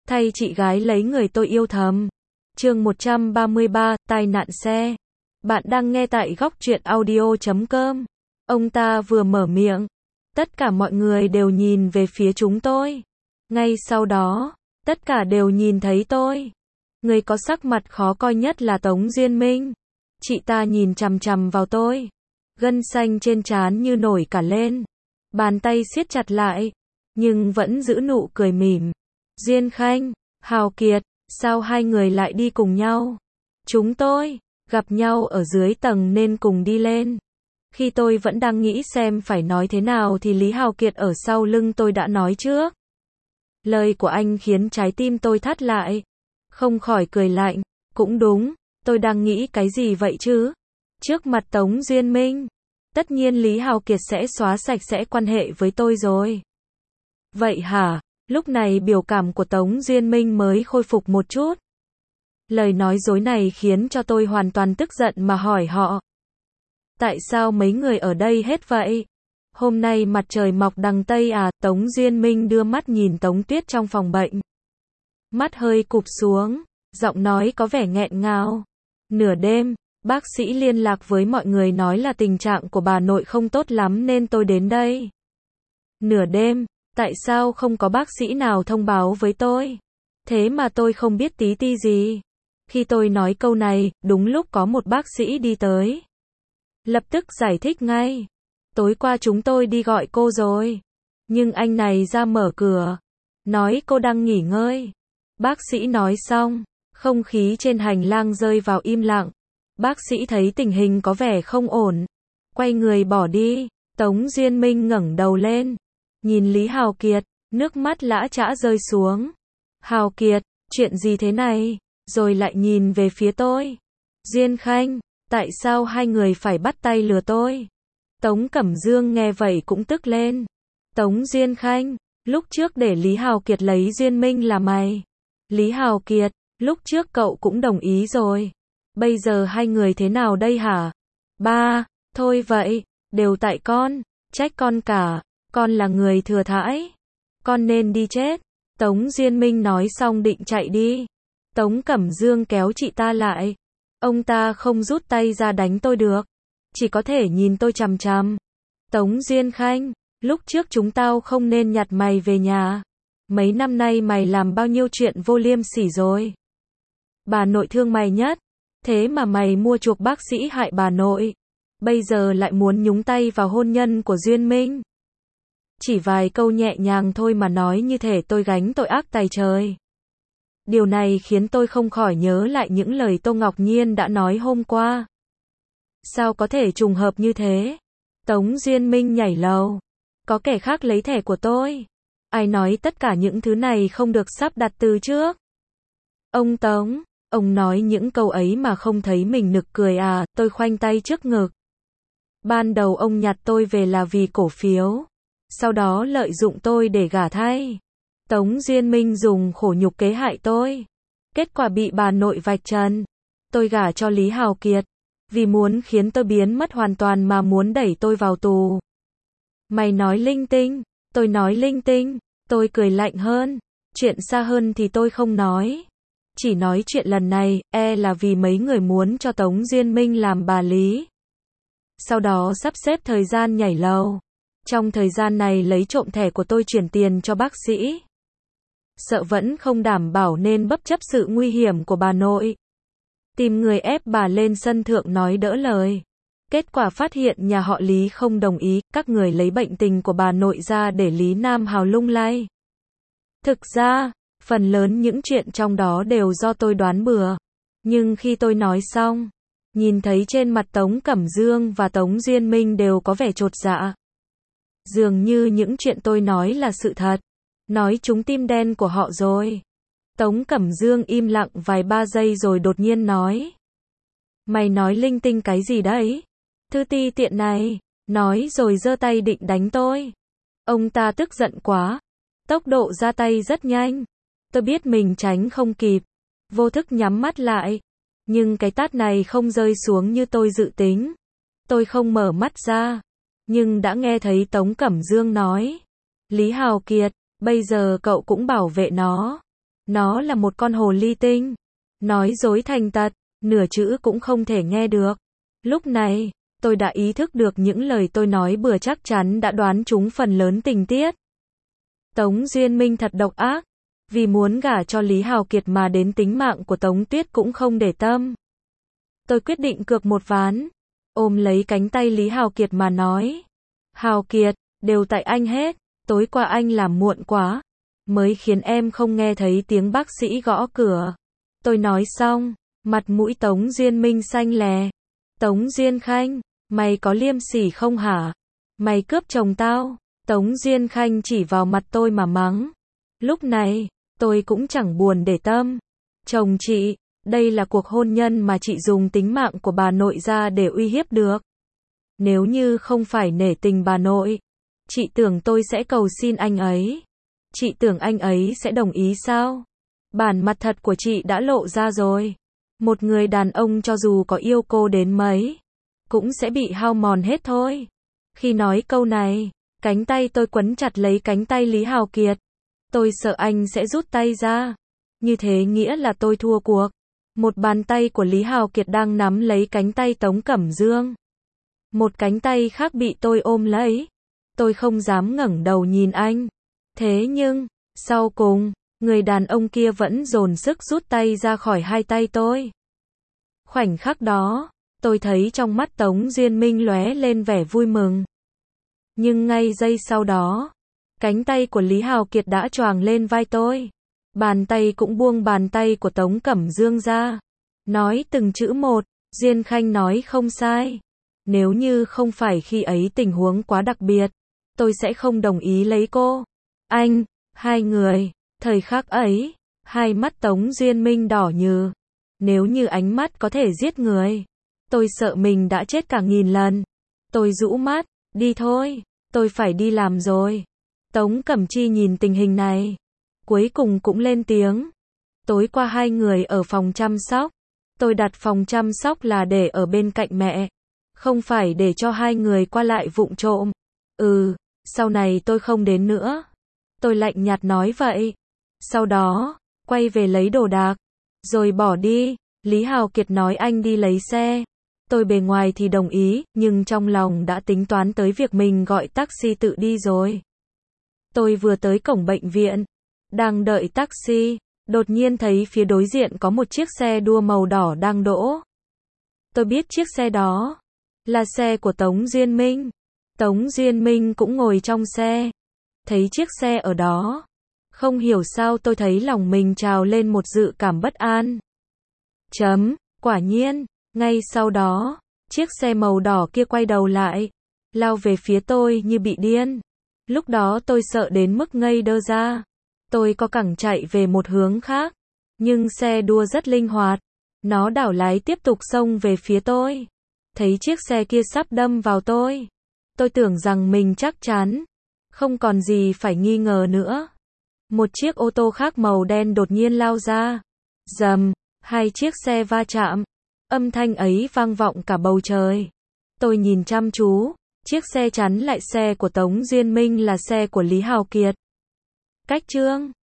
thay chị gái lấy người tôi yêu thầm. Chương 133, tai nạn xe. Bạn đang nghe tại góc truyện audio.com. Ông ta vừa mở miệng, tất cả mọi người đều nhìn về phía chúng tôi. Ngay sau đó, tất cả đều nhìn thấy tôi. Người có sắc mặt khó coi nhất là Tống Diên Minh. Chị ta nhìn chằm chằm vào tôi. Gân xanh trên trán như nổi cả lên. Bàn tay siết chặt lại, nhưng vẫn giữ nụ cười mỉm. Diên Khanh, Hào Kiệt, sao hai người lại đi cùng nhau? Chúng tôi gặp nhau ở dưới tầng nên cùng đi lên. Khi tôi vẫn đang nghĩ xem phải nói thế nào thì Lý Hào Kiệt ở sau lưng tôi đã nói trước. Lời của anh khiến trái tim tôi thắt lại. Không khỏi cười lạnh. Cũng đúng, tôi đang nghĩ cái gì vậy chứ? Trước mặt Tống Diên Minh, tất nhiên Lý Hào Kiệt sẽ xóa sạch sẽ quan hệ với tôi rồi. Vậy hả? Lúc này biểu cảm của Tống Diên Minh mới khôi phục một chút. Lời nói dối này khiến cho tôi hoàn toàn tức giận mà hỏi họ. Tại sao mấy người ở đây hết vậy? Hôm nay mặt trời mọc đằng Tây à? Tống Diên Minh đưa mắt nhìn Tống Tuyết trong phòng bệnh. Mắt hơi cụp xuống, giọng nói có vẻ nghẹn ngào. Nửa đêm, bác sĩ liên lạc với mọi người nói là tình trạng của bà nội không tốt lắm nên tôi đến đây. Nửa đêm, tại sao không có bác sĩ nào thông báo với tôi? Thế mà tôi không biết tí ti gì. Khi tôi nói câu này, đúng lúc có một bác sĩ đi tới. Lập tức giải thích ngay. Tối qua chúng tôi đi gọi cô rồi. Nhưng anh này ra mở cửa. Nói cô đang nghỉ ngơi. Bác sĩ nói xong, không khí trên hành lang rơi vào im lặng. Bác sĩ thấy tình hình có vẻ không ổn. Quay người bỏ đi. Tống Diên Minh ngẩng đầu lên. Nhìn Lý Hào Kiệt, nước mắt lã chã rơi xuống. Hào Kiệt, chuyện gì thế này? Rồi lại nhìn về phía tôi. Diên Khanh, tại sao hai người phải bắt tay lừa tôi? Tống Cẩm Dương nghe vậy cũng tức lên. Tống Diên Khanh, lúc trước để Lý Hào Kiệt lấy Diên Minh là mày. Lý Hào Kiệt, lúc trước cậu cũng đồng ý rồi. Bây giờ hai người thế nào đây hả? Ba, thôi vậy, đều tại con, trách con cả. Con là người thừa thãi. Con nên đi chết. Tống Diên Minh nói xong định chạy đi. Tống Cẩm Dương kéo chị ta lại. Ông ta không rút tay ra đánh tôi được. Chỉ có thể nhìn tôi chằm chằm. Tống Diên Khanh, lúc trước chúng tao không nên nhặt mày về nhà. Mấy năm nay mày làm bao nhiêu chuyện vô liêm sỉ rồi. Bà nội thương mày nhất. Thế mà mày mua chuộc bác sĩ hại bà nội. Bây giờ lại muốn nhúng tay vào hôn nhân của Duyên Minh. Chỉ vài câu nhẹ nhàng thôi mà nói như thể tôi gánh tội ác tày trời. Điều này khiến tôi không khỏi nhớ lại những lời Tô Ngọc Nhiên đã nói hôm qua. Sao có thể trùng hợp như thế? Tống Diên Minh nhảy lầu. Có kẻ khác lấy thẻ của tôi. Ai nói tất cả những thứ này không được sắp đặt từ trước? Ông Tống, ông nói những câu ấy mà không thấy mình nực cười à? Tôi khoanh tay trước ngực. Ban đầu ông nhặt tôi về là vì cổ phiếu. Sau đó lợi dụng tôi để gả thay. Tống Diên Minh dùng khổ nhục kế hại tôi. Kết quả bị bà nội vạch trần. Tôi gả cho Lý Hào Kiệt. Vì muốn khiến tôi biến mất hoàn toàn mà muốn đẩy tôi vào tù. Mày nói linh tinh. Tôi nói linh tinh. Tôi cười lạnh hơn. Chuyện xa hơn thì tôi không nói. Chỉ nói chuyện lần này, là vì mấy người muốn cho Tống Diên Minh làm bà Lý. Sau đó sắp xếp thời gian nhảy lầu. Trong thời gian này lấy trộm thẻ của tôi chuyển tiền cho bác sĩ. Sợ vẫn không đảm bảo nên bất chấp sự nguy hiểm của bà nội. Tìm người ép bà lên sân thượng nói đỡ lời. Kết quả phát hiện nhà họ Lý không đồng ý, các người lấy bệnh tình của bà nội ra để Lý Nam Hào lung lay. Thực ra, phần lớn những chuyện trong đó đều do tôi đoán bừa. Nhưng khi tôi nói xong, nhìn thấy trên mặt Tống Cẩm Dương và Tống Diên Minh đều có vẻ chột dạ. Dường như những chuyện tôi nói là sự thật. Nói trúng tim đen của họ rồi. Tống Cẩm Dương im lặng vài ba giây rồi đột nhiên nói. Mày nói linh tinh cái gì đấy? Thư ti tiện này. Nói rồi giơ tay định đánh tôi. Ông ta tức giận quá. Tốc độ ra tay rất nhanh. Tôi biết mình tránh không kịp. Vô thức nhắm mắt lại. Nhưng cái tát này không rơi xuống như tôi dự tính. Tôi không mở mắt ra. Nhưng đã nghe thấy Tống Cẩm Dương nói. Lý Hào Kiệt, bây giờ cậu cũng bảo vệ nó. Nó là một con hồ ly tinh. Nói dối thành tật, nửa chữ cũng không thể nghe được. Lúc này, tôi đã ý thức được những lời tôi nói bừa chắc chắn đã đoán trúng phần lớn tình tiết. Tống Duyên Minh thật độc ác. Vì muốn gả cho Lý Hào Kiệt mà đến tính mạng của Tống Tuyết cũng không để tâm. Tôi quyết định cược một ván. Ôm lấy cánh tay Lý Hào Kiệt mà nói. Hào Kiệt, đều tại anh hết. Tối qua anh làm muộn quá. Mới khiến em không nghe thấy tiếng bác sĩ gõ cửa. Tôi nói xong, mặt mũi Tống Duyên Minh xanh lè. Tống Duyên Khanh, mày có liêm sỉ không hả? Mày cướp chồng tao. Tống Duyên Khanh chỉ vào mặt tôi mà mắng. Lúc này, tôi cũng chẳng buồn để tâm. Chồng chị, đây là cuộc hôn nhân mà chị dùng tính mạng của bà nội ra để uy hiếp được. Nếu như không phải nể tình bà nội, chị tưởng tôi sẽ cầu xin anh ấy. Chị tưởng anh ấy sẽ đồng ý sao? Bản mặt thật của chị đã lộ ra rồi. Một người đàn ông cho dù có yêu cô đến mấy, cũng sẽ bị hao mòn hết thôi. Khi nói câu này, cánh tay tôi quấn chặt lấy cánh tay Lý Hào Kiệt. Tôi sợ anh sẽ rút tay ra. Như thế nghĩa là tôi thua cuộc. Một bàn tay của Lý Hào Kiệt đang nắm lấy cánh tay Tống Cẩm Dương. Một cánh tay khác bị tôi ôm lấy. Tôi không dám ngẩng đầu nhìn anh. Thế nhưng, sau cùng, người đàn ông kia vẫn dồn sức rút tay ra khỏi hai tay tôi. Khoảnh khắc đó, tôi thấy trong mắt Tống Duyên Minh lóe lên vẻ vui mừng. Nhưng ngay giây sau đó, cánh tay của Lý Hào Kiệt đã choàng lên vai tôi. Bàn tay cũng buông bàn tay của Tống Cẩm Dương ra. Nói từng chữ một, Duyên Khanh nói không sai. Nếu như không phải khi ấy tình huống quá đặc biệt, tôi sẽ không đồng ý lấy cô. Anh, hai người, thời khắc ấy, hai mắt Tống Duyên Minh đỏ như. Nếu như ánh mắt có thể giết người, tôi sợ mình đã chết cả nghìn lần. Tôi rũ mắt, đi thôi, tôi phải đi làm rồi. Tống Cẩm Chi nhìn tình hình này, cuối cùng cũng lên tiếng. Tối qua hai người ở phòng chăm sóc. Tôi đặt phòng chăm sóc là để ở bên cạnh mẹ, không phải để cho hai người qua lại vụng trộm. Sau này tôi không đến nữa. Tôi lạnh nhạt nói vậy. Sau đó, quay về lấy đồ đạc, rồi bỏ đi. Lý Hào Kiệt nói anh đi lấy xe. Tôi bề ngoài thì đồng ý, nhưng trong lòng đã tính toán tới việc mình gọi taxi tự đi rồi. Tôi vừa tới cổng bệnh viện, đang đợi taxi, đột nhiên thấy phía đối diện có một chiếc xe đua màu đỏ đang đỗ. Tôi biết chiếc xe đó là xe của Tống Duyên Minh. Tống Duyên Minh cũng ngồi trong xe. Thấy chiếc xe ở đó, không hiểu sao tôi thấy lòng mình trào lên một dự cảm bất an. Quả nhiên, ngay sau đó, chiếc xe màu đỏ kia quay đầu lại, lao về phía tôi như bị điên. Lúc đó tôi sợ đến mức ngây đơ ra. Tôi có cẳng chạy về một hướng khác, nhưng xe đua rất linh hoạt. Nó đảo lái tiếp tục xông về phía tôi. Thấy chiếc xe kia sắp đâm vào tôi tưởng rằng mình chắc chắn không còn gì phải nghi ngờ nữa. Một chiếc ô tô khác màu đen đột nhiên lao ra. Rầm, hai chiếc xe va chạm. Âm thanh ấy vang vọng cả bầu trời. Tôi nhìn chăm chú, chiếc xe chắn lại xe của Tống Duyên Minh là xe của Lý Hào Kiệt. Cách chương